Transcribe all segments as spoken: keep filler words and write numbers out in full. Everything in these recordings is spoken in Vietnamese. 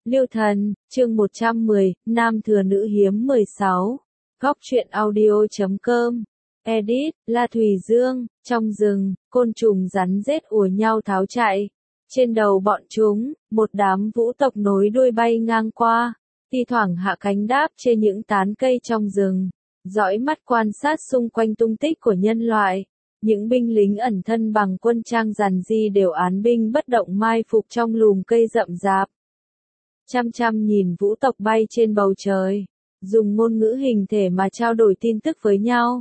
Lưu Thần, chương một trăm mười, Nam thừa nữ hiếm mười sáu. Góc truyện audio chấm com. Edit, La Thùy Dương. Trong rừng, côn trùng rắn rết ùa nhau tháo chạy. Trên đầu bọn chúng, một đám vũ tộc nối đuôi bay ngang qua, thi thoảng hạ cánh đáp trên những tán cây trong rừng, dõi mắt quan sát xung quanh tung tích của nhân loại. Những binh lính ẩn thân bằng quân trang giản dị đều án binh bất động mai phục trong lùm cây rậm rạp. Chăm chăm nhìn vũ tộc bay trên bầu trời, dùng ngôn ngữ hình thể mà trao đổi tin tức với nhau.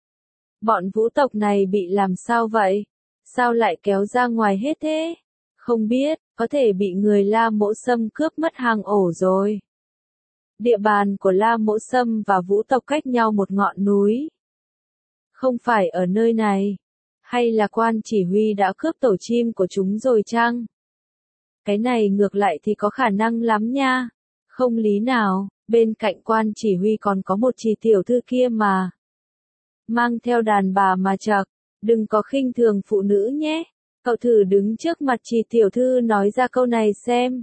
Bọn vũ tộc này bị làm sao vậy? Sao lại kéo ra ngoài hết thế? Không biết, có thể bị người La Mỗ Sâm cướp mất hang ổ rồi. Địa bàn của La Mỗ Sâm và vũ tộc cách nhau một ngọn núi. Không phải ở nơi này. Hay là quan chỉ huy đã cướp tổ chim của chúng rồi chăng? Cái này ngược lại thì có khả năng lắm nha. Không lý nào, bên cạnh quan chỉ huy còn có một chị tiểu thư kia mà. Mang theo đàn bà mà chậc, đừng có khinh thường phụ nữ nhé. Cậu thử đứng trước mặt chị tiểu thư nói ra câu này xem.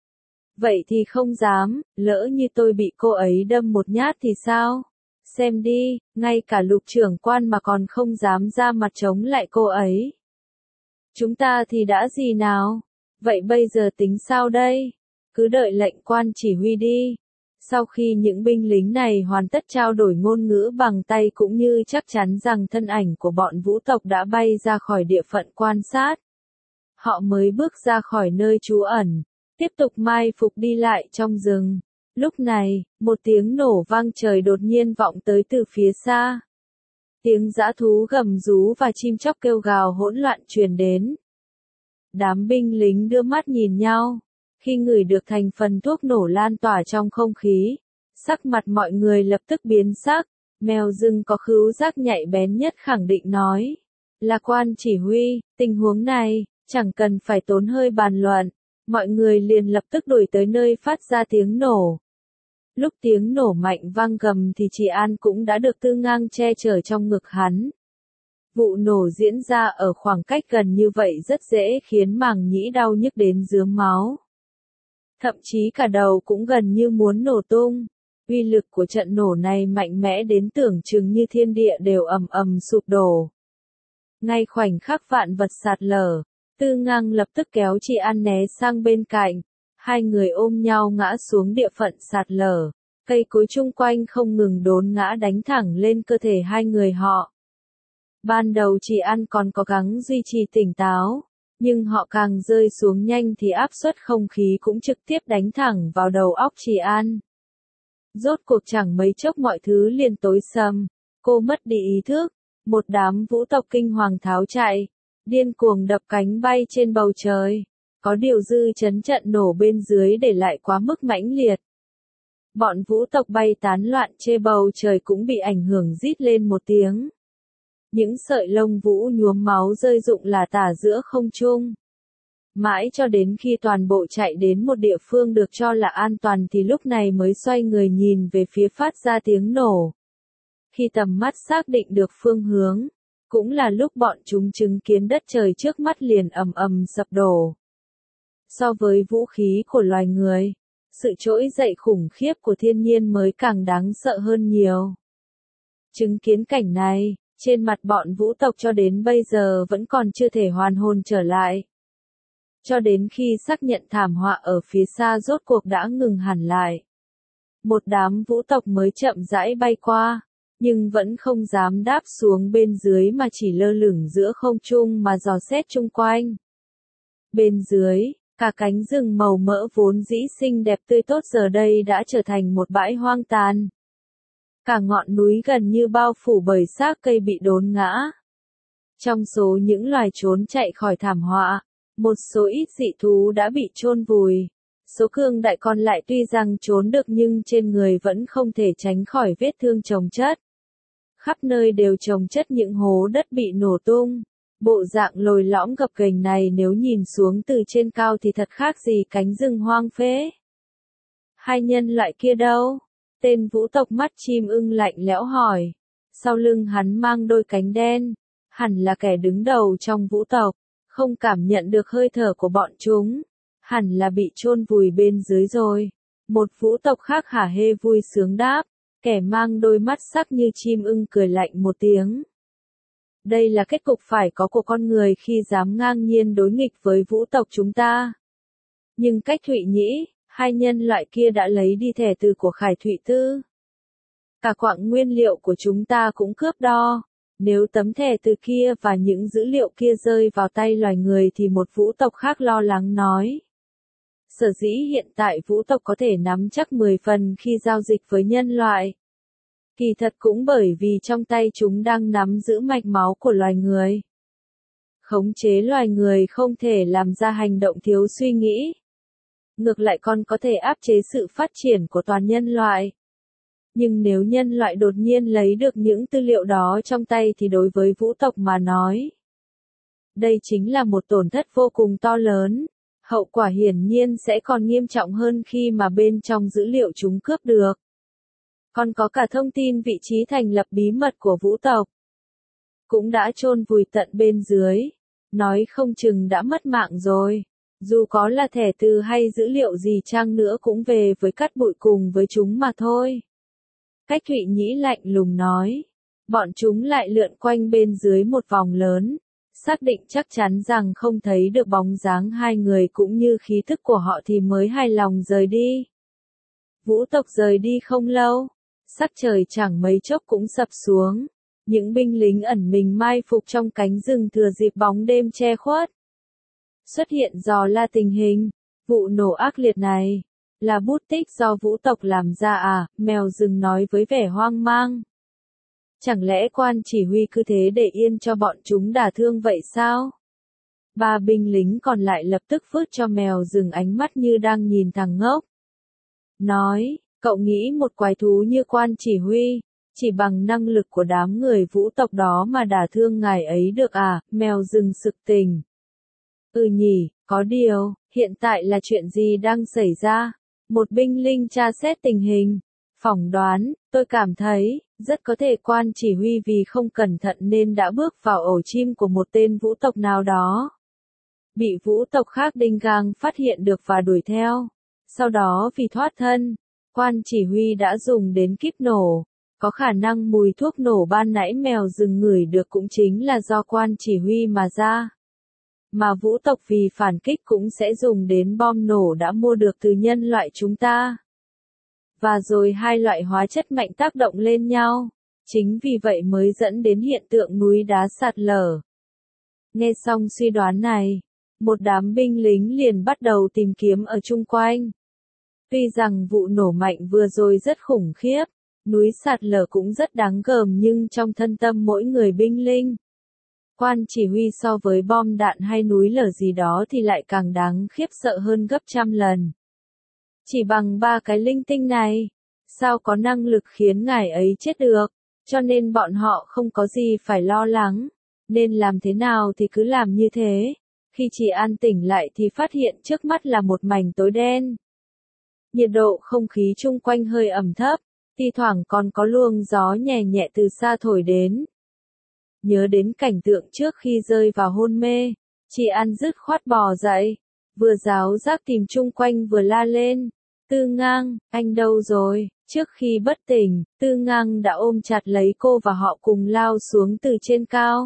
Vậy thì không dám, lỡ như tôi bị cô ấy đâm một nhát thì sao? Xem đi, ngay cả lục trưởng quan mà còn không dám ra mặt chống lại cô ấy. Chúng ta thì đã gì nào? Vậy bây giờ tính sao đây? Cứ đợi lệnh quan chỉ huy đi. Sau khi những binh lính này hoàn tất trao đổi ngôn ngữ bằng tay cũng như chắc chắn rằng thân ảnh của bọn vũ tộc đã bay ra khỏi địa phận quan sát, họ mới bước ra khỏi nơi trú ẩn, tiếp tục mai phục đi lại trong rừng. Lúc này, một tiếng nổ vang trời đột nhiên vọng tới từ phía xa. Tiếng dã thú gầm rú và chim chóc kêu gào hỗn loạn truyền đến. Đám binh lính đưa mắt nhìn nhau. Khi ngửi được thành phần thuốc nổ lan tỏa trong không khí, sắc mặt mọi người lập tức biến sắc. Mèo rừng có khứu giác nhạy bén nhất khẳng định nói. Là quan chỉ huy, tình huống này, chẳng cần phải tốn hơi bàn luận. Mọi người liền lập tức đuổi tới nơi phát ra tiếng nổ. Lúc tiếng nổ mạnh vang gầm thì chị An cũng đã được Tư Ngang che chở trong ngực hắn. Vụ nổ diễn ra ở khoảng cách gần như vậy rất dễ khiến màng nhĩ đau nhức đến rướm máu. Thậm chí cả đầu cũng gần như muốn nổ tung. Uy lực của trận nổ này mạnh mẽ đến tưởng chừng như thiên địa đều ầm ầm sụp đổ. Ngay khoảnh khắc vạn vật sạt lở, Tư Ngang lập tức kéo chị An né sang bên cạnh. Hai người ôm nhau ngã xuống địa phận sạt lở. Cây cối chung quanh không ngừng đốn ngã đánh thẳng lên cơ thể hai người họ. Ban đầu chị An còn cố gắng duy trì tỉnh táo. Nhưng họ càng rơi xuống nhanh thì áp suất không khí cũng trực tiếp đánh thẳng vào đầu óc chị An. Rốt cuộc chẳng mấy chốc mọi thứ liền tối sầm. Cô mất đi ý thức. Một đám vũ tộc kinh hoàng tháo chạy. Điên cuồng đập cánh bay trên bầu trời. Có điều dư chấn trận nổ bên dưới để lại quá mức mãnh liệt. Bọn vũ tộc bay tán loạn trên bầu trời cũng bị ảnh hưởng rít lên một tiếng. Những sợi lông vũ nhuốm máu rơi rụng lả tả giữa không trung. Mãi cho đến khi toàn bộ chạy đến một địa phương được cho là an toàn thì lúc này mới xoay người nhìn về phía phát ra tiếng nổ. Khi tầm mắt xác định được phương hướng, cũng là lúc bọn chúng chứng kiến đất trời trước mắt liền ầm ầm sập đổ. So với vũ khí của loài người, sự trỗi dậy khủng khiếp của thiên nhiên mới càng đáng sợ hơn nhiều. Chứng kiến cảnh này, trên mặt bọn vũ tộc cho đến bây giờ vẫn còn chưa thể hoàn hồn trở lại. Cho đến khi xác nhận thảm họa ở phía xa rốt cuộc đã ngừng hẳn lại. Một đám vũ tộc mới chậm rãi bay qua, nhưng vẫn không dám đáp xuống bên dưới mà chỉ lơ lửng giữa không trung mà dò xét chung quanh. Bên dưới, cả cánh rừng màu mỡ vốn dĩ xinh đẹp tươi tốt giờ đây đã trở thành một bãi hoang tàn. Cả ngọn núi gần như bao phủ bởi xác cây bị đốn ngã. Trong số những loài trốn chạy khỏi thảm họa, một số ít dị thú đã bị chôn vùi. Số cương đại còn lại tuy rằng trốn được nhưng trên người vẫn không thể tránh khỏi vết thương chồng chất. Khắp nơi đều chồng chất những hố đất bị nổ tung. Bộ dạng lồi lõm gập ghềnh này nếu nhìn xuống từ trên cao thì thật khác gì cánh rừng hoang phế. Hai nhân loại kia đâu? Tên vũ tộc mắt chim ưng lạnh lẽo hỏi. Sau lưng hắn mang đôi cánh đen, hẳn là kẻ đứng đầu trong vũ tộc, không cảm nhận được hơi thở của bọn chúng. hẳn là bị chôn vùi bên dưới rồi. Một vũ tộc khác hả hê vui sướng đáp, kẻ mang đôi mắt sắc như chim ưng cười lạnh một tiếng. Đây là kết cục phải có của con người khi dám ngang nhiên đối nghịch với vũ tộc chúng ta. Nhưng cách Thụy Nhĩ, hai nhân loại kia đã lấy đi thẻ từ của Khải Thụy Tư. Cả quặng nguyên liệu của chúng ta cũng cướp đo. Nếu tấm thẻ từ kia và những dữ liệu kia rơi vào tay loài người thì một vũ tộc khác lo lắng nói. Sở dĩ hiện tại vũ tộc có thể nắm chắc mười phần khi giao dịch với nhân loại. Kỳ thật cũng bởi vì trong tay chúng đang nắm giữ mạch máu của loài người. Khống chế loài người không thể làm ra hành động thiếu suy nghĩ. Ngược lại còn có thể áp chế sự phát triển của toàn nhân loại. Nhưng nếu nhân loại đột nhiên lấy được những tư liệu đó trong tay thì đối với vũ tộc mà nói, đây chính là một tổn thất vô cùng to lớn. Hậu quả hiển nhiên sẽ còn nghiêm trọng hơn khi mà bên trong dữ liệu chúng cướp được. Còn có cả thông tin vị trí thành lập bí mật của vũ tộc. Cũng đã chôn vùi tận bên dưới. Nói không chừng đã mất mạng rồi. Dù có là thẻ từ hay dữ liệu gì chăng nữa cũng về với cát bụi cùng với chúng mà thôi. Cách Thụy Nhĩ lạnh lùng nói. Bọn chúng lại lượn quanh bên dưới một vòng lớn. Xác định chắc chắn rằng không thấy được bóng dáng hai người cũng như khí thức của họ thì mới hài lòng rời đi. Vũ tộc rời đi không lâu. Sắc trời chẳng mấy chốc cũng sập xuống. Những binh lính ẩn mình mai phục trong cánh rừng thừa dịp bóng đêm che khuất. Xuất hiện dò la tình hình. Vụ nổ ác liệt này là bút tích do vũ tộc làm ra à? Mèo rừng nói với vẻ hoang mang. Chẳng lẽ quan chỉ huy cứ thế để yên cho bọn chúng đả thương vậy sao? Ba binh lính còn lại lập tức vứt cho mèo rừng ánh mắt như đang nhìn thằng ngốc. Nói, cậu nghĩ một quái thú như quan chỉ huy, chỉ bằng năng lực của đám người vũ tộc đó mà đả thương ngài ấy được à? Mèo rừng sực tỉnh. Ừ nhỉ, có điều, hiện tại là chuyện gì đang xảy ra? Một binh lính tra xét tình hình. Phỏng đoán, tôi cảm thấy, rất có thể quan chỉ huy vì không cẩn thận nên đã bước vào ổ chim của một tên vũ tộc nào đó. Bị vũ tộc khác đinh gang phát hiện được và đuổi theo. Sau đó vì thoát thân, quan chỉ huy đã dùng đến kíp nổ. Có khả năng mùi thuốc nổ ban nãy mèo rừng ngửi được cũng chính là do quan chỉ huy mà ra. Mà vũ tộc vì phản kích cũng sẽ dùng đến bom nổ đã mua được từ nhân loại chúng ta. Và rồi hai loại hóa chất mạnh tác động lên nhau. Chính vì vậy mới dẫn đến hiện tượng núi đá sạt lở. Nghe xong suy đoán này, một đám binh lính liền bắt đầu tìm kiếm ở chung quanh. Tuy rằng vụ nổ mạnh vừa rồi rất khủng khiếp, núi sạt lở cũng rất đáng gờm nhưng trong thân tâm mỗi người binh lính, quan chỉ huy so với bom đạn hay núi lở gì đó thì lại càng đáng khiếp sợ hơn gấp trăm lần. Chỉ bằng ba cái linh tinh này, sao có năng lực khiến ngài ấy chết được, cho nên bọn họ không có gì phải lo lắng, nên làm thế nào thì cứ làm như thế. Khi chị An tỉnh lại thì phát hiện trước mắt là một mảnh tối đen. Nhiệt độ không khí chung quanh hơi ẩm thấp, thi thoảng còn có luồng gió nhẹ nhẹ từ xa thổi đến. Nhớ đến cảnh tượng trước khi rơi vào hôn mê, chị An dứt khoát bò dậy, vừa giáo giác tìm chung quanh vừa la lên. Tư Ngang, anh đâu rồi? Trước khi bất tỉnh, Tư Ngang đã ôm chặt lấy cô và họ cùng lao xuống từ trên cao.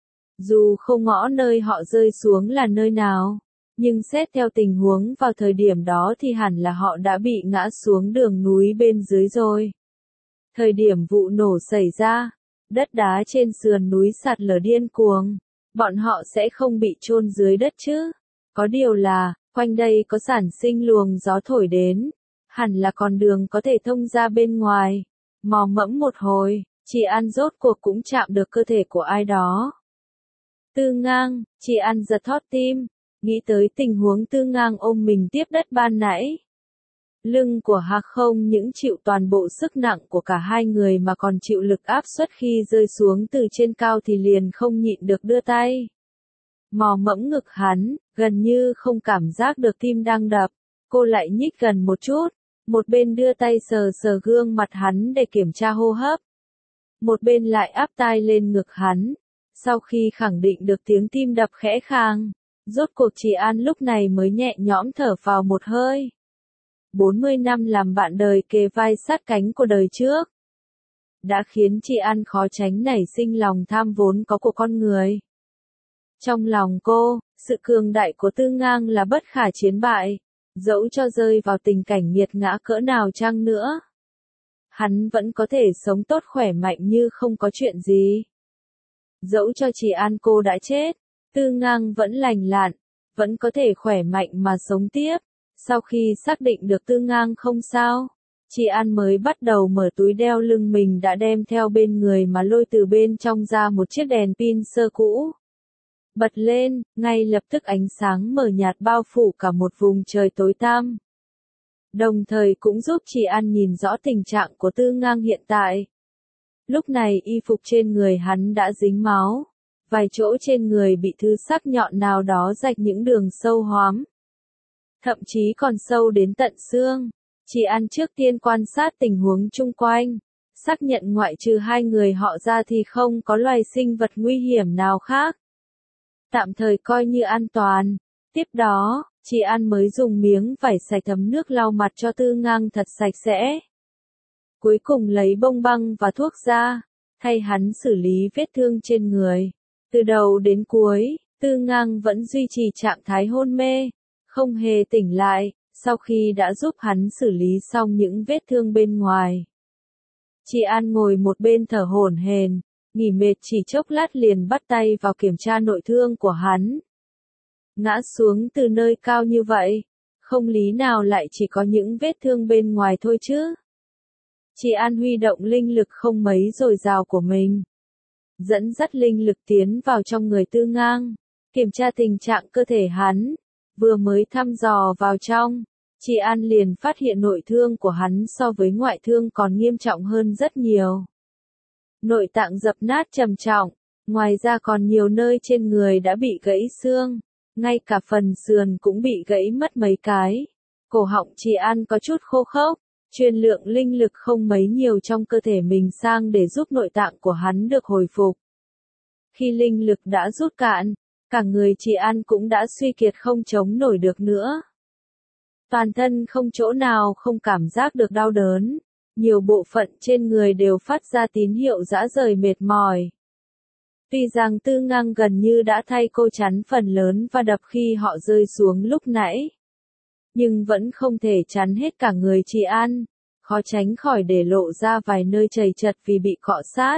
Dù không ngõ nơi họ rơi xuống là nơi nào, nhưng xét theo tình huống vào thời điểm đó thì hẳn là họ đã bị ngã xuống đường núi bên dưới rồi. Thời điểm vụ nổ xảy ra, đất đá trên sườn núi sạt lở điên cuồng, bọn họ sẽ không bị chôn dưới đất chứ. Có điều là, quanh đây có sản sinh luồng gió thổi đến, hẳn là con đường có thể thông ra bên ngoài. Mò mẫm một hồi, chị An rốt cuộc cũng chạm được cơ thể của ai đó. Tư Ngang, chị An giật thót tim, nghĩ tới tình huống Tư Ngang ôm mình tiếp đất ban nãy. Lưng của Hạc không những chịu toàn bộ sức nặng của cả hai người mà còn chịu lực áp suất khi rơi xuống từ trên cao thì liền không nhịn được đưa tay. Mò mẫm ngực hắn, gần như không cảm giác được tim đang đập, cô lại nhích gần một chút, một bên đưa tay sờ sờ gương mặt hắn để kiểm tra hô hấp. Một bên lại áp tai lên ngực hắn, sau khi khẳng định được tiếng tim đập khẽ khàng, Rốt cuộc chị An lúc này mới nhẹ nhõm thở phào một hơi. bốn mươi năm làm bạn đời kề vai sát cánh của đời trước đã khiến chị An khó tránh nảy sinh lòng tham vốn có của con người. Trong lòng cô, sự cường đại của Tư Ngang là bất khả chiến bại, dẫu cho rơi vào tình cảnh nghiệt ngã cỡ nào chăng nữa. Hắn vẫn có thể sống tốt khỏe mạnh như không có chuyện gì. Dẫu cho chị An cô đã chết, Tư Ngang vẫn lành lặn, vẫn có thể khỏe mạnh mà sống tiếp. Sau khi xác định được Tư Ngang không sao, chị An mới bắt đầu mở túi đeo lưng mình đã đem theo bên người mà lôi từ bên trong ra một chiếc đèn pin sơ cũ. Bật lên, ngay lập tức ánh sáng mờ nhạt bao phủ cả một vùng trời tối tăm. Đồng thời cũng giúp chị An nhìn rõ tình trạng của Tư Ngang hiện tại. Lúc này y phục trên người hắn đã dính máu, vài chỗ trên người bị thứ sắc nhọn nào đó rạch những đường sâu hoắm. Thậm chí còn sâu đến tận xương. Chị An trước tiên quan sát tình huống chung quanh, xác nhận ngoại trừ hai người họ ra thì không có loài sinh vật nguy hiểm nào khác. Tạm thời coi như an toàn. Tiếp đó, chị An mới dùng miếng vải sạch thấm nước lau mặt cho Tư Ngang thật sạch sẽ. Cuối cùng lấy bông băng và thuốc ra, thay hắn xử lý vết thương trên người. Từ đầu đến cuối, Tư Ngang vẫn duy trì trạng thái hôn mê, không hề tỉnh lại, sau khi đã giúp hắn xử lý xong những vết thương bên ngoài. Chị An ngồi một bên thở hổn hển, nghỉ mệt chỉ chốc lát liền bắt tay vào kiểm tra nội thương của hắn. Ngã xuống từ nơi cao như vậy, không lý nào lại chỉ có những vết thương bên ngoài thôi chứ. Chị An huy động linh lực không mấy dồi dào của mình, dẫn dắt linh lực tiến vào trong người Tư Ngang, kiểm tra tình trạng cơ thể hắn. Vừa mới thăm dò vào trong, chị An liền phát hiện nội thương của hắn so với ngoại thương còn nghiêm trọng hơn rất nhiều. Nội tạng dập nát trầm trọng, ngoài ra còn nhiều nơi trên người đã bị gãy xương, ngay cả phần sườn cũng bị gãy mất mấy cái. Cổ họng chị An có chút khô khốc, truyền lượng linh lực không mấy nhiều trong cơ thể mình sang để giúp nội tạng của hắn được hồi phục. Khi linh lực đã rút cạn, cả người chị An cũng đã suy kiệt không chống nổi được nữa. Toàn thân không chỗ nào không cảm giác được đau đớn, nhiều bộ phận trên người đều phát ra tín hiệu rã rời mệt mỏi. Tuy rằng Tư Ngang gần như đã thay cô chắn phần lớn và đập khi họ rơi xuống lúc nãy, nhưng vẫn không thể chắn hết cả người chị An, khó tránh khỏi để lộ ra vài nơi chầy chật vì bị cọ sát.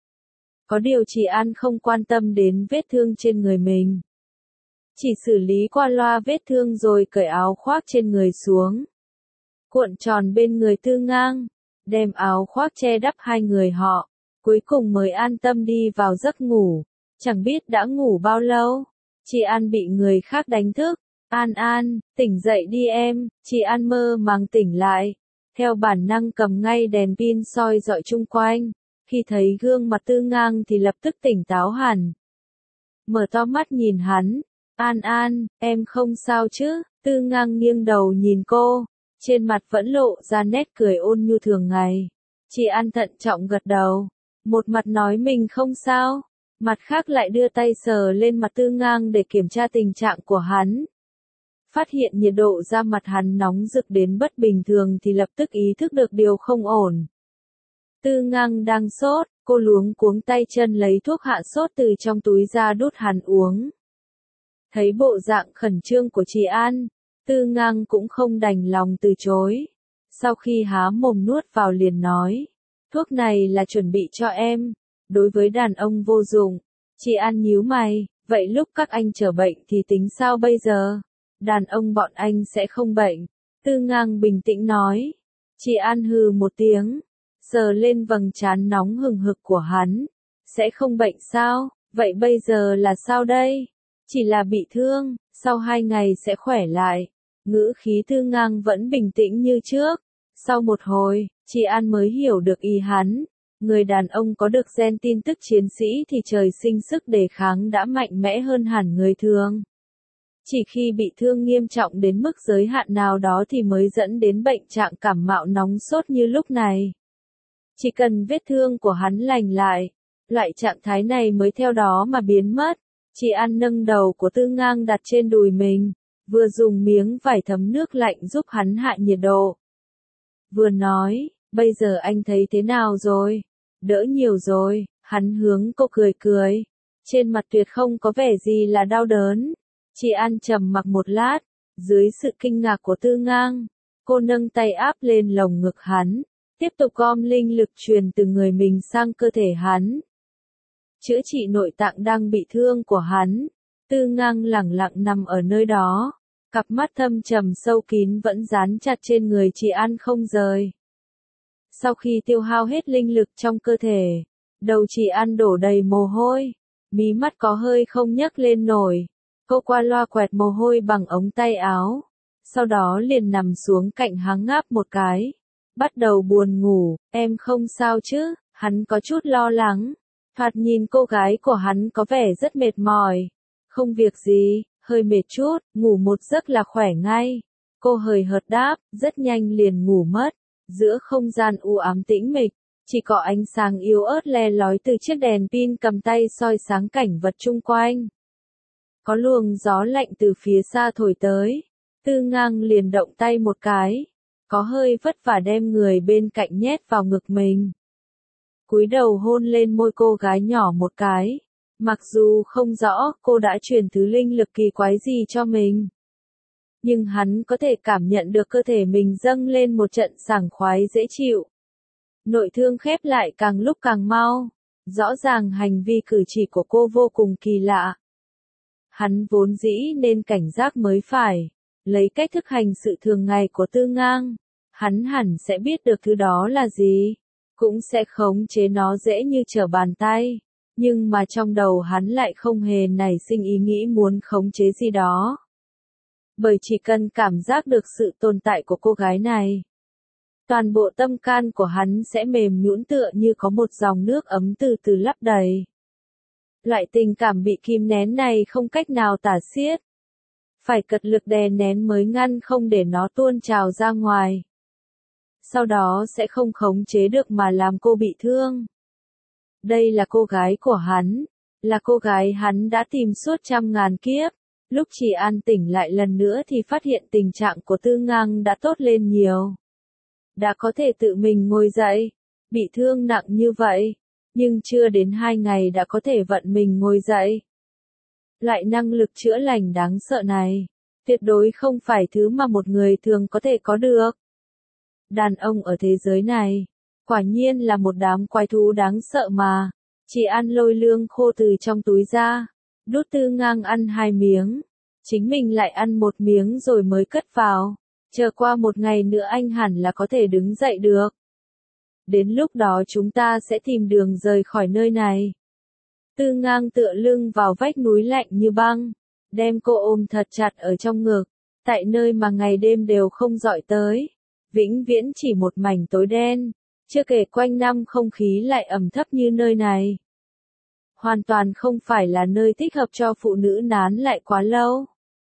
Có điều chị An không quan tâm đến vết thương trên người mình. Chỉ xử lý qua loa vết thương rồi cởi áo khoác trên người xuống. Cuộn tròn bên người Tư Ngang, đem áo khoác che đắp hai người họ, cuối cùng mới an tâm đi vào giấc ngủ. Chẳng biết đã ngủ bao lâu, chị An bị người khác đánh thức. An An, tỉnh dậy đi em, chị An mơ màng tỉnh lại. Theo bản năng cầm ngay đèn pin soi dọi chung quanh. Khi thấy gương mặt Tư Ngang thì lập tức tỉnh táo hẳn. Mở to mắt nhìn hắn. An An, em không sao chứ? Tư Ngang nghiêng đầu nhìn cô, trên mặt vẫn lộ ra nét cười ôn nhu thường ngày. Chị An thận trọng gật đầu, một mặt nói mình không sao, mặt khác lại đưa tay sờ lên mặt Tư Ngang để kiểm tra tình trạng của hắn. Phát hiện nhiệt độ da mặt hắn nóng rực đến bất bình thường thì lập tức ý thức được điều không ổn. Tư Ngang đang sốt, cô luống cuống tay chân lấy thuốc hạ sốt từ trong túi ra đút hắn uống. Thấy bộ dạng khẩn trương của chị An, Tư Ngang cũng không đành lòng từ chối. Sau khi há mồm nuốt vào liền nói, thuốc này là chuẩn bị cho em, đối với đàn ông vô dụng. Chị An nhíu mày, vậy lúc các anh trở bệnh thì tính sao bây giờ? Đàn ông bọn anh sẽ không bệnh. Tư Ngang bình tĩnh nói. Chị An hừ một tiếng, sờ lên vầng trán nóng hừng hực của hắn. Sẽ không bệnh sao? Vậy bây giờ là sao đây? Chỉ là bị thương, sau hai ngày sẽ khỏe lại. Ngữ khí Tư Ngang vẫn bình tĩnh như trước. Sau một hồi, chị An mới hiểu được ý hắn. Người đàn ông có được gen tin tức chiến sĩ thì trời sinh sức đề kháng đã mạnh mẽ hơn hẳn người thường. Chỉ khi bị thương nghiêm trọng đến mức giới hạn nào đó thì mới dẫn đến bệnh trạng cảm mạo nóng sốt như lúc này. Chỉ cần vết thương của hắn lành lại, loại trạng thái này mới theo đó mà biến mất. Chị An nâng đầu của Tư Ngang đặt trên đùi mình, vừa dùng miếng vải thấm nước lạnh giúp hắn hạ nhiệt độ. Vừa nói, bây giờ anh thấy thế nào rồi? Đỡ nhiều rồi, hắn hướng cô cười cười. Trên mặt tuyệt không có vẻ gì là đau đớn. Chị An trầm mặc một lát, dưới sự kinh ngạc của Tư Ngang, cô nâng tay áp lên lồng ngực hắn, tiếp tục gom linh lực truyền từ người mình sang cơ thể hắn. Chữa trị nội tạng đang bị thương của hắn. Tư Ngang lẳng lặng nằm ở nơi đó, cặp mắt thâm trầm sâu kín vẫn dán chặt trên người chị An không rời. Sau khi tiêu hao hết linh lực trong cơ thể, đầu chị An đổ đầy mồ hôi, mí mắt có hơi không nhấc lên nổi. Cô qua loa quẹt mồ hôi bằng ống tay áo, sau đó liền nằm xuống cạnh hắn ngáp một cái, bắt đầu buồn ngủ. Em không sao chứ? Hắn có chút lo lắng. Thoạt nhìn cô gái của hắn có vẻ rất mệt mỏi. Không việc gì, hơi mệt chút, ngủ một giấc là khỏe ngay. Cô hời hợt đáp, rất nhanh liền ngủ mất. Giữa không gian u ám tĩnh mịch, chỉ có ánh sáng yếu ớt le lói từ chiếc đèn pin cầm tay soi sáng cảnh vật chung quanh. Có luồng gió lạnh từ phía xa thổi tới, Tư Ngang liền động tay một cái, có hơi vất vả đem người bên cạnh nhét vào ngực mình. Cúi đầu hôn lên môi cô gái nhỏ một cái, mặc dù không rõ cô đã truyền thứ linh lực kỳ quái gì cho mình. Nhưng hắn có thể cảm nhận được cơ thể mình dâng lên một trận sảng khoái dễ chịu. Nội thương khép lại càng lúc càng mau, rõ ràng hành vi cử chỉ của cô vô cùng kỳ lạ. Hắn vốn dĩ nên cảnh giác mới phải, lấy cách thức hành sự thường ngày của Tư Ngang, hắn hẳn sẽ biết được thứ đó là gì, cũng sẽ khống chế nó dễ như trở bàn tay, nhưng mà trong đầu hắn lại không hề nảy sinh ý nghĩ muốn khống chế gì đó. Bởi chỉ cần cảm giác được sự tồn tại của cô gái này, toàn bộ tâm can của hắn sẽ mềm nhũn tựa như có một dòng nước ấm từ từ lấp đầy. Loại tình cảm bị kìm nén này không cách nào tả xiết. Phải cật lực đè nén mới ngăn không để nó tuôn trào ra ngoài. Sau đó sẽ không khống chế được mà làm cô bị thương. Đây là cô gái của hắn, là cô gái hắn đã tìm suốt trăm ngàn kiếp. Lúc chị An tỉnh lại lần nữa thì phát hiện tình trạng của Tư Ngang đã tốt lên nhiều. Đã có thể tự mình ngồi dậy, bị thương nặng như vậy, nhưng chưa đến hai ngày đã có thể vận mình ngồi dậy. Loại năng lực chữa lành đáng sợ này, tuyệt đối không phải thứ mà một người thường có thể có được. Đàn ông ở thế giới này, quả nhiên là một đám quái thú đáng sợ mà. Chị An lôi lương khô từ trong túi ra, đút Tư Ngang ăn hai miếng, chính mình lại ăn một miếng rồi mới cất vào. Chờ qua một ngày nữa anh hẳn là có thể đứng dậy được. Đến lúc đó chúng ta sẽ tìm đường rời khỏi nơi này. Tư Ngang tựa lưng vào vách núi lạnh như băng, đem cô ôm thật chặt ở trong ngực, tại nơi mà ngày đêm đều không dọi tới, vĩnh viễn chỉ một mảnh tối đen, chưa kể quanh năm không khí lại ẩm thấp như nơi này. Hoàn toàn không phải là nơi thích hợp cho phụ nữ nán lại quá lâu.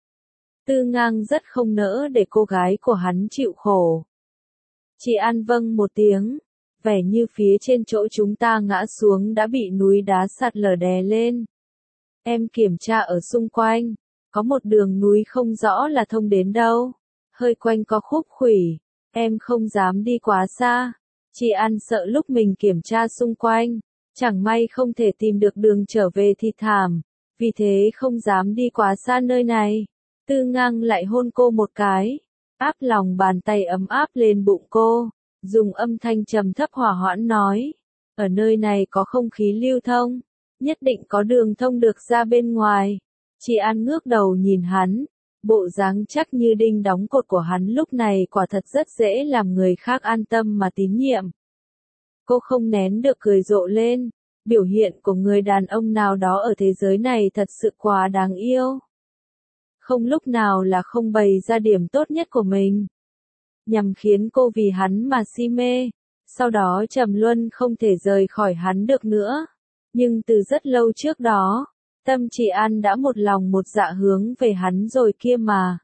Tư Ngang rất không nỡ để cô gái của hắn chịu khổ. Chị An vâng một tiếng, vẻ như phía trên chỗ chúng ta ngã xuống đã bị núi đá sạt lở đè lên. Em kiểm tra ở xung quanh, có một đường núi không rõ là thông đến đâu, hơi quanh có khúc khuỷu, em không dám đi quá xa. Chị An sợ lúc mình kiểm tra xung quanh, chẳng may không thể tìm được đường trở về thì thảm, vì thế không dám đi quá xa nơi này. Tư Ngang lại hôn cô một cái, áp lòng bàn tay ấm áp lên bụng cô, dùng âm thanh trầm thấp hòa hoãn nói, ở nơi này có không khí lưu thông, nhất định có đường thông được ra bên ngoài. Chị An ngước đầu nhìn hắn, bộ dáng chắc như đinh đóng cột của hắn lúc này quả thật rất dễ làm người khác an tâm mà tín nhiệm. Cô không nén được cười rộ lên, biểu hiện của người đàn ông nào đó ở thế giới này thật sự quá đáng yêu. Không lúc nào là không bày ra điểm tốt nhất của mình, nhằm khiến cô vì hắn mà si mê, sau đó trầm luân không thể rời khỏi hắn được nữa. Nhưng từ rất lâu trước đó, tâm chị An đã một lòng một dạ hướng về hắn rồi kia mà.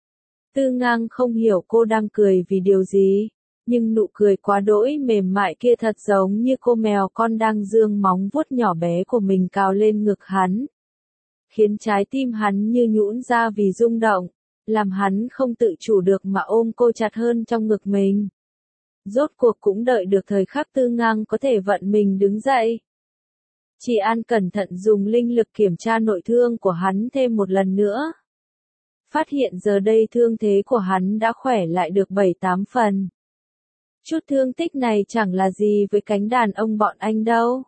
Tư Ngang không hiểu cô đang cười vì điều gì, nhưng nụ cười quá đỗi mềm mại kia thật giống như cô mèo con đang dương móng vuốt nhỏ bé của mình cào lên ngực hắn. khiến trái tim hắn như nhũn ra vì rung động, làm hắn không tự chủ được mà ôm cô chặt hơn trong ngực mình. Rốt cuộc cũng đợi được thời khắc Tư Ngang có thể vận mình đứng dậy. Chị An cẩn thận dùng linh lực kiểm tra nội thương của hắn thêm một lần nữa. Phát hiện giờ đây thương thế của hắn đã khỏe lại được bảy tám phần. Chút thương tích này chẳng là gì với cánh đàn ông bọn anh đâu.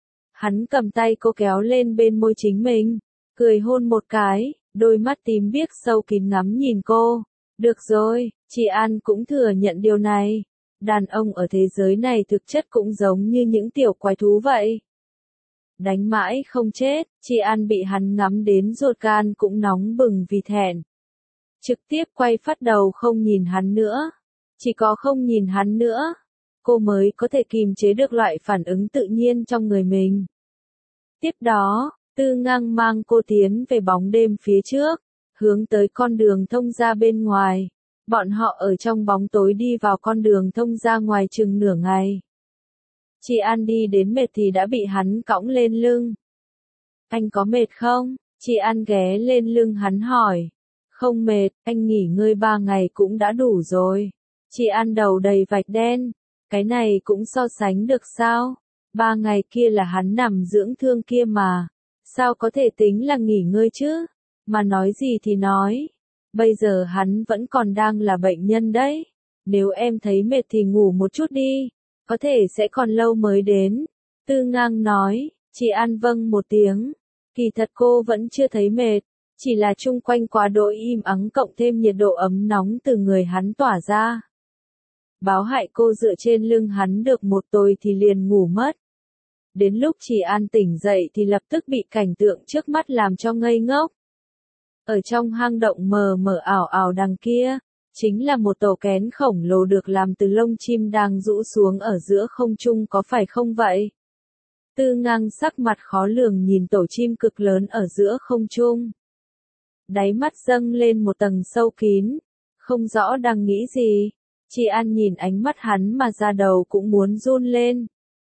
Hắn cầm tay cô kéo lên bên môi chính mình, cười hôn một cái, đôi mắt tím biếc sâu kín ngắm nhìn cô. Được rồi, chị An cũng thừa nhận điều này. Đàn ông ở thế giới này thực chất cũng giống như những tiểu quái thú vậy. Đánh mãi không chết, chị An bị hắn ngắm đến ruột gan cũng nóng bừng vì thẹn. Trực tiếp quay phát đầu không nhìn hắn nữa. Chỉ có không nhìn hắn nữa, cô mới có thể kìm chế được loại phản ứng tự nhiên trong người mình. Tiếp đó, Tư Ngang mang cô tiến về bóng đêm phía trước, hướng tới con đường thông ra bên ngoài. Bọn họ ở trong bóng tối đi vào con đường thông ra ngoài chừng nửa ngày. Chị An đi đến mệt thì đã bị hắn cõng lên lưng. Anh có mệt không? Chị An ghé lên lưng hắn hỏi. Không mệt, anh nghỉ ngơi ba ngày cũng đã đủ rồi. Chị An đầu đầy vạch đen. Cái này cũng so sánh được sao? Ba ngày kia là hắn nằm dưỡng thương kia mà. Sao có thể tính là nghỉ ngơi chứ? Mà nói gì thì nói. Bây giờ hắn vẫn còn đang là bệnh nhân đấy. Nếu em thấy mệt thì ngủ một chút đi. Có thể sẽ còn lâu mới đến. Tư Ngang nói. Chị An vâng một tiếng. Kỳ thật cô vẫn chưa thấy mệt. Chỉ là chung quanh quá đỗi im ắng cộng thêm nhiệt độ ấm nóng từ người hắn tỏa ra. Báo hại cô dựa trên lưng hắn được một tối thì liền ngủ mất. Đến lúc chị An tỉnh dậy thì lập tức bị cảnh tượng trước mắt làm cho ngây ngốc. Ở trong hang động mờ mờ ảo ảo đằng kia, chính là một tổ kén khổng lồ được làm từ lông chim đang rũ xuống ở giữa không trung, có phải không vậy? Tư Ngang sắc mặt khó lường nhìn tổ chim cực lớn ở giữa không trung. Đáy mắt dâng lên một tầng sâu kín, không rõ đang nghĩ gì. Chị An nhìn ánh mắt hắn mà da đầu cũng muốn run lên.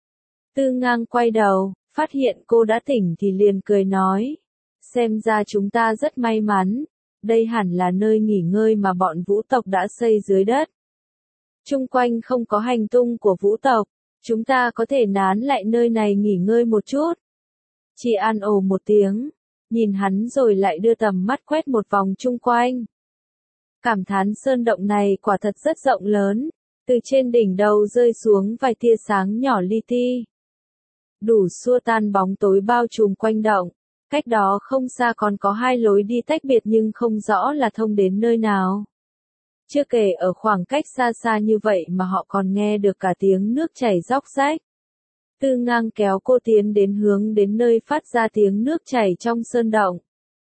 Tư Ngang quay đầu, phát hiện cô đã tỉnh thì liền cười nói. Xem ra chúng ta rất may mắn, đây hẳn là nơi nghỉ ngơi mà bọn vũ tộc đã xây dưới đất. Chung quanh không có hành tung của vũ tộc, chúng ta có thể nán lại nơi này nghỉ ngơi một chút. Chị An ồ một tiếng, nhìn hắn rồi lại đưa tầm mắt quét một vòng chung quanh. Cảm thán sơn động này quả thật rất rộng lớn, từ trên đỉnh đầu rơi xuống vài tia sáng nhỏ li ti. Đủ xua tan bóng tối bao trùm quanh động, cách đó không xa còn có hai lối đi tách biệt nhưng không rõ là thông đến nơi nào. Chưa kể ở khoảng cách xa xa như vậy mà họ còn nghe được cả tiếng nước chảy róc rách. Tư Ngang kéo cô tiến đến hướng đến nơi phát ra tiếng nước chảy trong sơn động.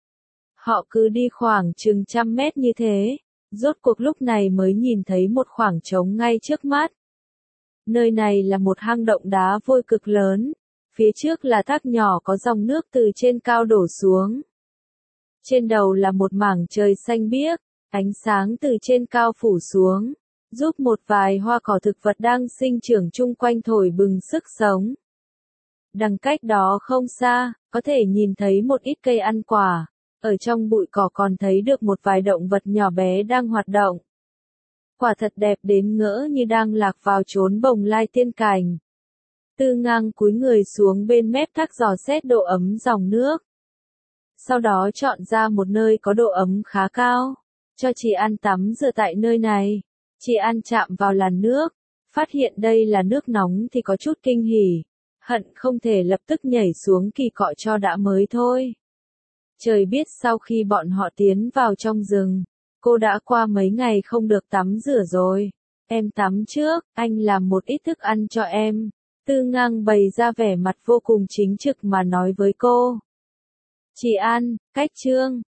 Họ cứ đi khoảng chừng trăm mét như thế, rốt cuộc lúc này mới nhìn thấy một khoảng trống ngay trước mắt. Nơi này là một hang động đá vôi cực lớn, phía trước là thác nhỏ có dòng nước từ trên cao đổ xuống. Trên đầu là một mảng trời xanh biếc, ánh sáng từ trên cao phủ xuống, giúp một vài hoa cỏ thực vật đang sinh trưởng chung quanh thổi bừng sức sống. Đằng cách đó không xa, có thể nhìn thấy một ít cây ăn quả, ở trong bụi cỏ còn thấy được một vài động vật nhỏ bé đang hoạt động. Quả thật đẹp đến ngỡ như đang lạc vào chốn bồng lai tiên cảnh. Tư Ngang cúi người xuống bên mép thác dò xét độ ấm dòng nước. Sau đó chọn ra một nơi có độ ấm khá cao, cho chị An tắm rửa tại nơi này. Chị An chạm vào làn nước, phát hiện đây là nước nóng thì có chút kinh hỉ, hận không thể lập tức nhảy xuống kỳ cọ cho đã mới thôi. Trời biết sau khi bọn họ tiến vào trong rừng, cô đã qua mấy ngày không được tắm rửa rồi. Em tắm trước, anh làm một ít thức ăn cho em. Tư Ngang bày ra vẻ mặt vô cùng chính trực mà nói với cô. Chị An, cách chương